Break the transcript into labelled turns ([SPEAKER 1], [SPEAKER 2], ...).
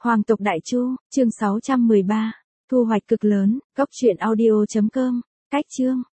[SPEAKER 1] Hoàng tộc Đại Chu, chương 613. Thu hoạch cực lớn, góc truyện audio.com, cách chương.